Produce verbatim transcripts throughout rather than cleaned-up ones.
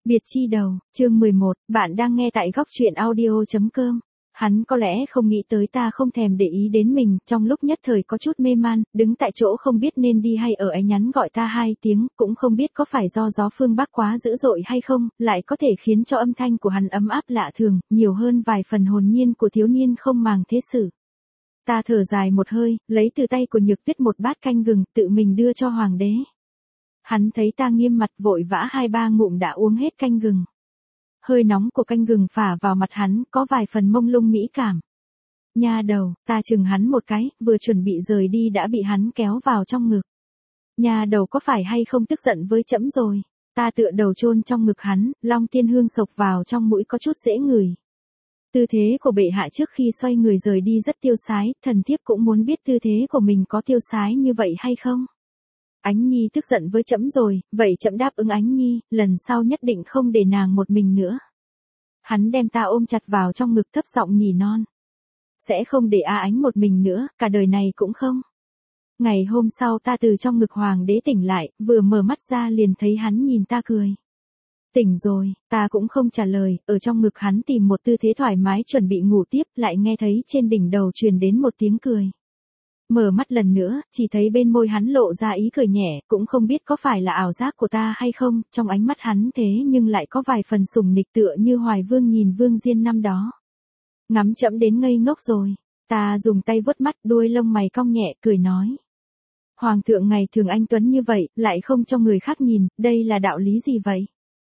Biệt chi đầu, chương mười một, bạn đang nghe tại góc truyện audio chấm com. Hắn có lẽ không nghĩ tới ta không thèm để ý đến mình, trong lúc nhất thời có chút mê man, đứng tại chỗ không biết nên đi hay ở ấy nhắn gọi ta hai tiếng, cũng không biết có phải do gió phương Bắc quá dữ dội hay không, lại có thể khiến cho âm thanh của hắn ấm áp lạ thường, nhiều hơn vài phần hồn nhiên của thiếu niên không màng thế sự. Ta thở dài một hơi, lấy từ tay của Nhược Tuyết một bát canh gừng, tự mình đưa cho hoàng đế. Hắn thấy ta nghiêm mặt vội vã hai ba ngụm đã uống hết canh gừng. Hơi nóng của canh gừng phả vào mặt hắn, có vài phần mông lung mỹ cảm. Nha đầu, ta chừng hắn một cái, vừa chuẩn bị rời đi đã bị hắn kéo vào trong ngực. Nha đầu có phải hay không tức giận với trẫm rồi? Ta tựa đầu chôn trong ngực hắn, long tiên hương sộc vào trong mũi có chút dễ ngửi. Tư thế của bệ hạ trước khi xoay người rời đi rất tiêu sái, thần thiếp cũng muốn biết tư thế của mình có tiêu sái như vậy hay không? Ánh Nhi tức giận với trẫm rồi, vậy trẫm đáp ứng Ánh Nhi, lần sau nhất định không để nàng một mình nữa. Hắn đem ta ôm chặt vào trong ngực thấp giọng nhỉ non. Sẽ không để A Ánh một mình nữa, cả đời này cũng không. Ngày hôm sau ta từ trong ngực hoàng đế tỉnh lại, vừa mở mắt ra liền thấy hắn nhìn ta cười. Tỉnh rồi, ta cũng không trả lời, ở trong ngực hắn tìm một tư thế thoải mái chuẩn bị ngủ tiếp, lại nghe thấy trên đỉnh đầu truyền đến một tiếng cười. Mở mắt lần nữa, chỉ thấy bên môi hắn lộ ra ý cười nhẹ, cũng không biết có phải là ảo giác của ta hay không, trong ánh mắt hắn thế nhưng lại có vài phần sùng nịch tựa như Hoài Vương nhìn Vương Diên năm đó. Ngắm trẫm đến ngây ngốc rồi, ta dùng tay vuốt mắt đuôi lông mày cong nhẹ, cười nói. Hoàng thượng ngày thường anh tuấn như vậy, lại không cho người khác nhìn, đây là đạo lý gì vậy?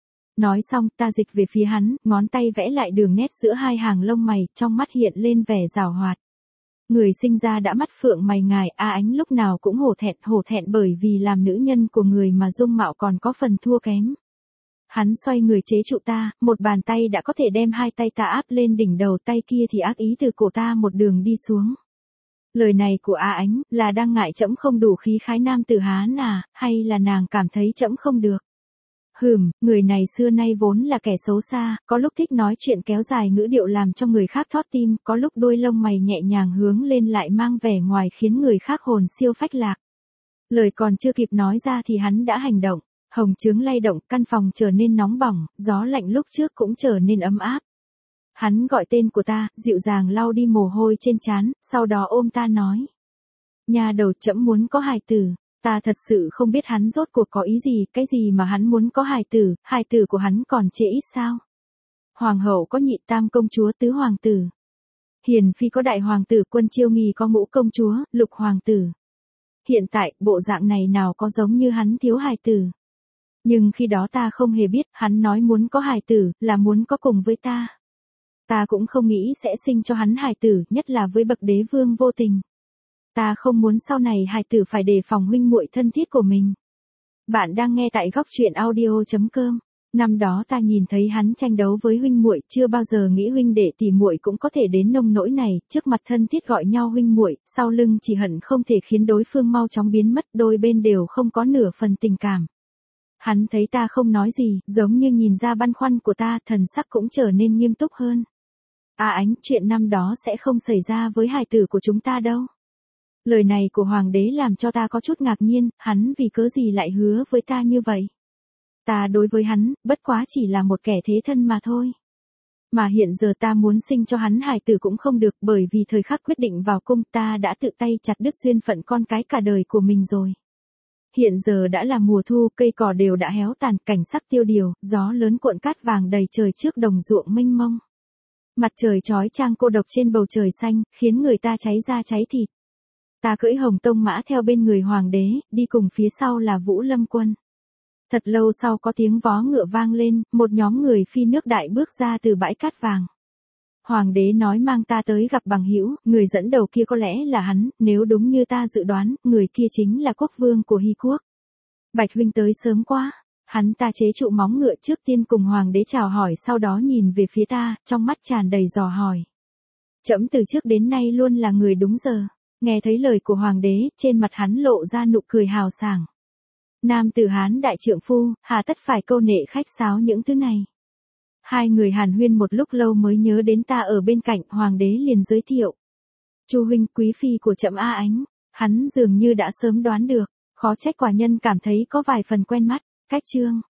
Nói xong, ta dịch về phía hắn, ngón tay vẽ lại đường nét giữa hai hàng lông mày, trong mắt hiện lên vẻ giảo hoạt. Người sinh ra đã mắt phượng mày ngài, A Ánh lúc nào cũng hổ thẹn, hổ thẹn bởi vì làm nữ nhân của người mà dung mạo còn có phần thua kém. Hắn xoay người chế trụ ta, một bàn tay đã có thể đem hai tay ta áp lên đỉnh đầu, tay kia thì ác ý từ cổ ta một đường đi xuống. Lời này của A Ánh, là đang ngại trẫm không đủ khí khái nam tử Hán à, hay là nàng cảm thấy trẫm không được? Hừm, người này xưa nay vốn là kẻ xấu xa, có lúc thích nói chuyện kéo dài ngữ điệu làm cho người khác thót tim, có lúc đuôi lông mày nhẹ nhàng hướng lên lại mang vẻ ngoài khiến người khác hồn siêu phách lạc. Lời còn chưa kịp nói ra thì hắn đã hành động, hồng trướng lay động, căn phòng trở nên nóng bỏng, gió lạnh lúc trước cũng trở nên ấm áp. Hắn gọi tên của ta, dịu dàng lau đi mồ hôi trên trán, sau đó ôm ta nói. Nha đầu trẫm muốn có hài tử. Ta thật sự không biết hắn rốt cuộc có ý gì, cái gì mà hắn muốn có hài tử, hài tử của hắn còn trễ ít sao? Hoàng hậu có nhị tam công chúa tứ hoàng tử. Hiền phi có đại hoàng tử, Quân Chiêu Nghi có ngũ công chúa, lục hoàng tử. Hiện tại, bộ dạng này nào có giống như hắn thiếu hài tử. Nhưng khi đó ta không hề biết, hắn nói muốn có hài tử, là muốn có cùng với ta. Ta cũng không nghĩ sẽ sinh cho hắn hài tử, nhất là với bậc đế vương vô tình. Ta không muốn sau này hài tử phải đề phòng huynh muội thân thiết của mình. Bạn đang nghe tại góc truyện audio chấm com. Năm đó ta nhìn thấy hắn tranh đấu với huynh muội, chưa bao giờ nghĩ huynh đệ tỷ muội cũng có thể đến nông nỗi này, trước mặt thân thiết gọi nhau huynh muội, sau lưng chỉ hận không thể khiến đối phương mau chóng biến mất, đôi bên đều không có nửa phần tình cảm. Hắn thấy ta không nói gì, giống như nhìn ra băn khoăn của ta, thần sắc cũng trở nên nghiêm túc hơn. À Ánh, chuyện năm đó sẽ không xảy ra với hài tử của chúng ta đâu. Lời này của hoàng đế làm cho ta có chút ngạc nhiên, hắn vì cớ gì lại hứa với ta như vậy? Ta đối với hắn, bất quá chỉ là một kẻ thế thân mà thôi. Mà hiện giờ ta muốn sinh cho hắn hài tử cũng không được, bởi vì thời khắc quyết định vào cung ta đã tự tay chặt đứt duyên phận con cái cả đời của mình rồi. Hiện giờ đã là mùa thu, cây cỏ đều đã héo tàn, cảnh sắc tiêu điều, gió lớn cuộn cát vàng đầy trời trước đồng ruộng mênh mông. Mặt trời chói chang cô độc trên bầu trời xanh, khiến người ta cháy da cháy thịt. Ta cưỡi hồng tông mã theo bên người hoàng đế, đi cùng phía sau là Vũ Lâm quân. Thật lâu sau có tiếng vó ngựa vang lên, một nhóm người phi nước đại bước ra từ bãi cát vàng. Hoàng đế nói mang ta tới gặp bằng hữu, người dẫn đầu kia có lẽ là hắn, nếu đúng như ta dự đoán, người kia chính là quốc vương của Hy quốc. Bạch huynh tới sớm quá. Hắn ta chế trụ móng ngựa trước tiên cùng hoàng đế chào hỏi, sau đó nhìn về phía ta, trong mắt tràn đầy dò hỏi. Trẫm từ trước đến nay luôn là người đúng giờ. Nghe thấy lời của hoàng đế, trên mặt hắn lộ ra nụ cười hào sảng. Nam tử Hán đại trượng phu, hà tất phải câu nệ khách sáo những thứ này. Hai người hàn huyên một lúc lâu mới nhớ đến ta ở bên cạnh, hoàng đế liền giới thiệu. Chu huynh, quý phi của trẫm A Ánh. Hắn dường như đã sớm đoán được, khó trách quả nhân cảm thấy có vài phần quen mắt. Cách chương,